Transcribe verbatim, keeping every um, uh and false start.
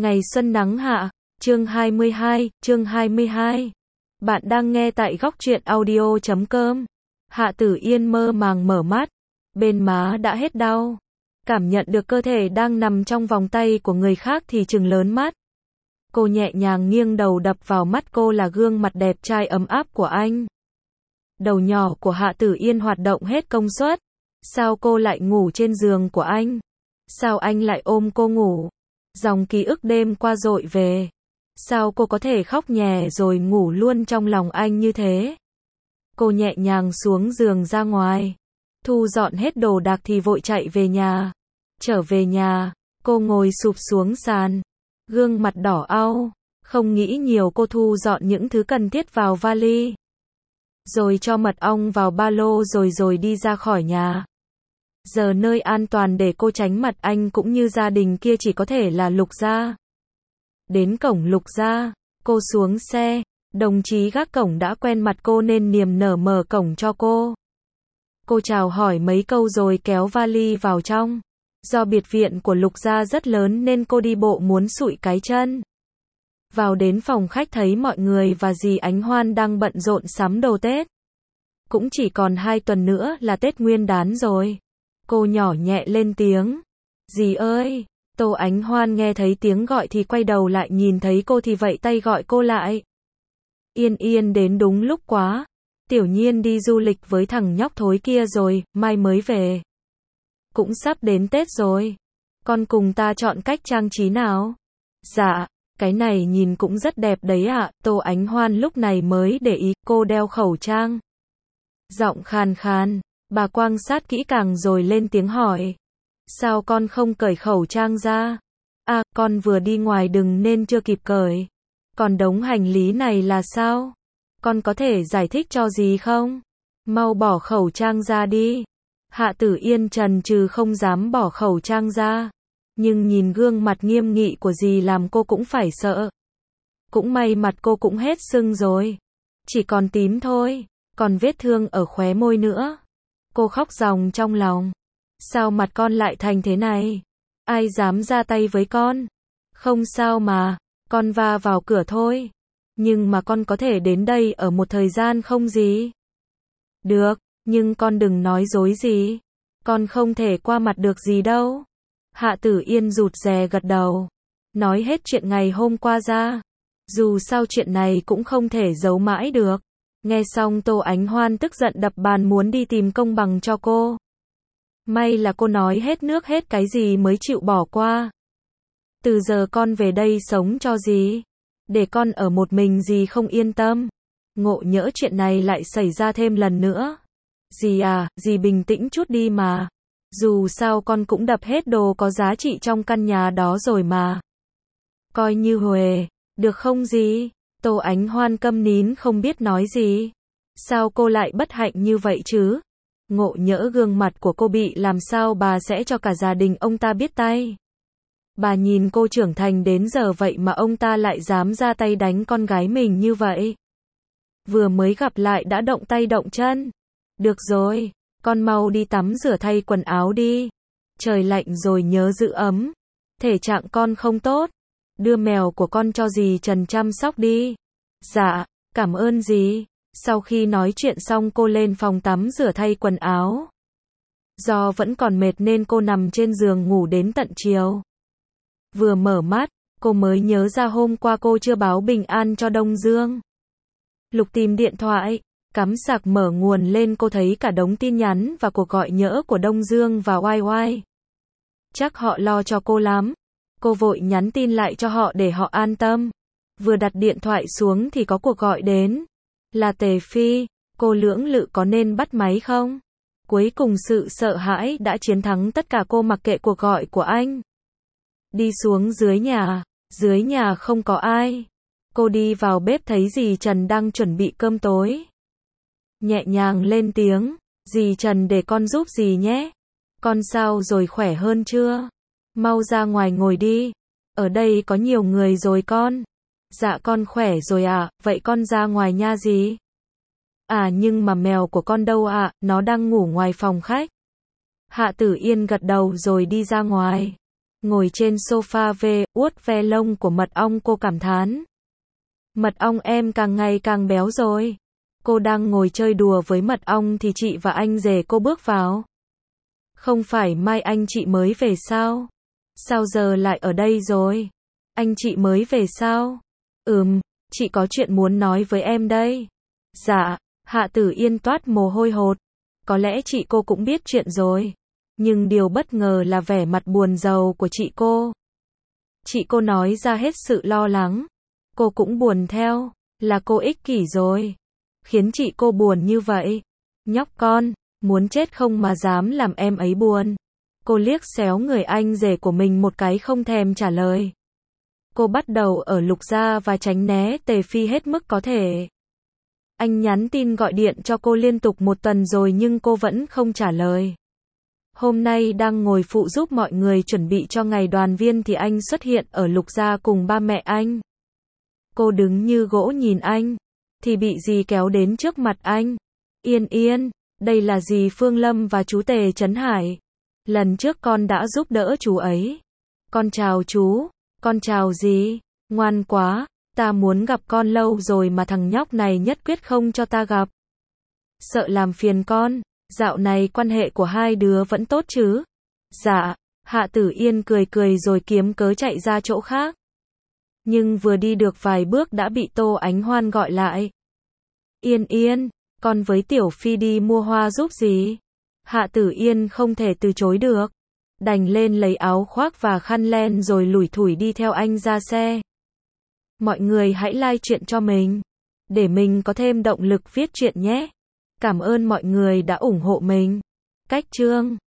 Ngày xuân nắng hạ, chương hai mươi hai, chương hai mươi hai. Bạn đang nghe tại góc truyện audio chấm com. Hạ Tử Yên mơ màng mở mắt, bên má đã hết đau. Cảm nhận được cơ thể đang nằm trong vòng tay của người khác thì trừng lớn mắt. Cô nhẹ nhàng nghiêng đầu, đập vào mắt cô là gương mặt đẹp trai ấm áp của anh. Đầu nhỏ của Hạ Tử Yên hoạt động hết công suất. Sao cô lại ngủ trên giường của anh? Sao anh lại ôm cô ngủ? Dòng ký ức đêm qua dội về. Sao cô có thể khóc nhè rồi ngủ luôn trong lòng anh như thế? Cô nhẹ nhàng xuống giường ra ngoài. Thu dọn hết đồ đạc thì vội chạy về nhà. Trở về nhà, cô ngồi sụp xuống sàn. Gương mặt đỏ au. Không nghĩ nhiều, cô thu dọn những thứ cần thiết vào vali. Rồi cho mật ong vào ba lô rồi rồi đi ra khỏi nhà. Giờ nơi an toàn để cô tránh mặt anh cũng như gia đình kia chỉ có thể là Lục gia. Đến cổng Lục gia, cô xuống xe, đồng chí gác cổng đã quen mặt cô nên niềm nở mở cổng cho cô. Cô chào hỏi mấy câu rồi kéo vali vào trong. Do biệt viện của Lục gia rất lớn nên cô đi bộ muốn sụi cái chân. Vào đến phòng khách thấy mọi người và dì Ánh Hoan đang bận rộn sắm đồ Tết. Cũng chỉ còn hai tuần nữa là Tết Nguyên đán rồi. Cô nhỏ nhẹ lên tiếng. Dì ơi! Tô Ánh Hoan nghe thấy tiếng gọi thì quay đầu lại, nhìn thấy cô thì vẫy tay gọi cô lại. Yên Yên đến đúng lúc quá. Tiểu Nhiên đi du lịch với thằng nhóc thối kia rồi, mai mới về. Cũng sắp đến Tết rồi. Con cùng ta chọn cách trang trí nào? Dạ, cái này nhìn cũng rất đẹp đấy ạ. À. Tô Ánh Hoan lúc này mới để ý cô đeo khẩu trang. Giọng khàn khàn. Bà quan sát kỹ càng rồi lên tiếng hỏi. Sao con không cởi khẩu trang ra? À, con vừa đi ngoài đường nên chưa kịp cởi. Còn đống hành lý này là sao? Con có thể giải thích cho dì không? Mau bỏ khẩu trang ra đi. Hạ Tử Yên chần chừ không dám bỏ khẩu trang ra. Nhưng nhìn gương mặt nghiêm nghị của dì làm cô cũng phải sợ. Cũng may mặt cô cũng hết sưng rồi. Chỉ còn tím thôi. Còn vết thương ở khóe môi nữa. Cô khóc ròng trong lòng. Sao mặt con lại thành thế này? Ai dám ra tay với con? Không sao mà, con va vào cửa thôi. Nhưng mà con có thể đến đây ở một thời gian không dì? Được, nhưng con đừng nói dối gì. Con không thể qua mặt được gì đâu. Hạ Tử Yên rụt rè gật đầu. Nói hết chuyện ngày hôm qua ra. Dù sao chuyện này cũng không thể giấu mãi được. Nghe xong Tô Ánh Hoan tức giận đập bàn muốn đi tìm công bằng cho cô. May là cô nói hết nước hết cái gì mới chịu bỏ qua. Từ giờ con về đây sống cho dì. Để con ở một mình dì không yên tâm. Ngộ nhỡ chuyện này lại xảy ra thêm lần nữa. Dì à, dì bình tĩnh chút đi mà. Dù sao con cũng đập hết đồ có giá trị trong căn nhà đó rồi mà. Coi như huề, được không dì? Tô Ánh Hoan câm nín không biết nói gì. Sao cô lại bất hạnh như vậy chứ? Ngộ nhỡ gương mặt của cô bị làm sao bà sẽ cho cả gia đình ông ta biết tay. Bà nhìn cô trưởng thành đến giờ vậy mà ông ta lại dám ra tay đánh con gái mình như vậy. Vừa mới gặp lại đã động tay động chân. Được rồi, con mau đi tắm rửa thay quần áo đi. Trời lạnh rồi nhớ giữ ấm. Thể trạng con không tốt. Đưa mèo của con cho dì Trần chăm sóc đi. Dạ, cảm ơn dì. Sau khi nói chuyện xong cô lên phòng tắm rửa thay quần áo. Do vẫn còn mệt nên cô nằm trên giường ngủ đến tận chiều. Vừa mở mắt, cô mới nhớ ra hôm qua cô chưa báo bình an cho Đông Dương. Lục tìm điện thoại, cắm sạc mở nguồn lên, cô thấy cả đống tin nhắn và cuộc gọi nhỡ của Đông Dương và oai oai. Chắc họ lo cho cô lắm. Cô vội nhắn tin lại cho họ để họ an tâm. Vừa đặt điện thoại xuống thì có cuộc gọi đến. Là Tề Phi. Cô lưỡng lự có nên bắt máy không? Cuối cùng sự sợ hãi đã chiến thắng tất cả, cô mặc kệ cuộc gọi của anh. Đi xuống dưới nhà. Dưới nhà không có ai. Cô đi vào bếp thấy dì Trần đang chuẩn bị cơm tối. Nhẹ nhàng lên tiếng. Dì Trần, để con giúp dì nhé. Con sao rồi, khỏe hơn chưa? Mau ra ngoài ngồi đi. Ở đây có nhiều người rồi con. Dạ con khỏe rồi ạ, à, vậy con ra ngoài nha dì. À nhưng mà mèo của con đâu ạ, à? Nó đang ngủ ngoài phòng khách. Hạ Tử Yên gật đầu rồi đi ra ngoài. Ngồi trên sofa về, uốt ve lông của mật ong cô cảm thán. Mật ong em càng ngày càng béo rồi. Cô đang ngồi chơi đùa với mật ong thì chị và anh rể cô bước vào. Không phải mai anh chị mới về sao? Sao giờ lại ở đây rồi? Anh chị mới về sao? Ừm, chị có chuyện muốn nói với em đây. Dạ, Hạ Tử Yên toát mồ hôi hột. Có lẽ chị cô cũng biết chuyện rồi. Nhưng điều bất ngờ là vẻ mặt buồn rầu của chị cô. Chị cô nói ra hết sự lo lắng. Cô cũng buồn theo, là cô ích kỷ rồi. Khiến chị cô buồn như vậy. Nhóc con, muốn chết không mà dám làm em ấy buồn. Cô liếc xéo người anh rể của mình một cái không thèm trả lời. Cô bắt đầu ở Lục gia và tránh né Tề Phi hết mức có thể. Anh nhắn tin gọi điện cho cô liên tục một tuần rồi nhưng cô vẫn không trả lời. Hôm nay đang ngồi phụ giúp mọi người chuẩn bị cho ngày đoàn viên thì anh xuất hiện ở Lục gia cùng ba mẹ anh. Cô đứng như gỗ nhìn anh, thì bị dì kéo đến trước mặt anh. Yên Yên, đây là dì Phương Lâm và chú Tề Trấn Hải. Lần trước con đã giúp đỡ chú ấy. Con chào chú, con chào dì, ngoan quá, ta muốn gặp con lâu rồi mà thằng nhóc này nhất quyết không cho ta gặp. Sợ làm phiền con, dạo này quan hệ của hai đứa vẫn tốt chứ? Dạ, Hạ Tử Yên cười cười rồi kiếm cớ chạy ra chỗ khác. Nhưng vừa đi được vài bước đã bị Tô Ánh Hoan gọi lại. Yên Yên, con với Tiểu Phi đi mua hoa giúp dì. Hạ Tử Yên không thể từ chối được. Đành lên lấy áo khoác và khăn len rồi lủi thủi đi theo anh ra xe. Mọi người hãy like chuyện cho mình, để mình có thêm động lực viết chuyện nhé. Cảm ơn mọi người đã ủng hộ mình. Cách chương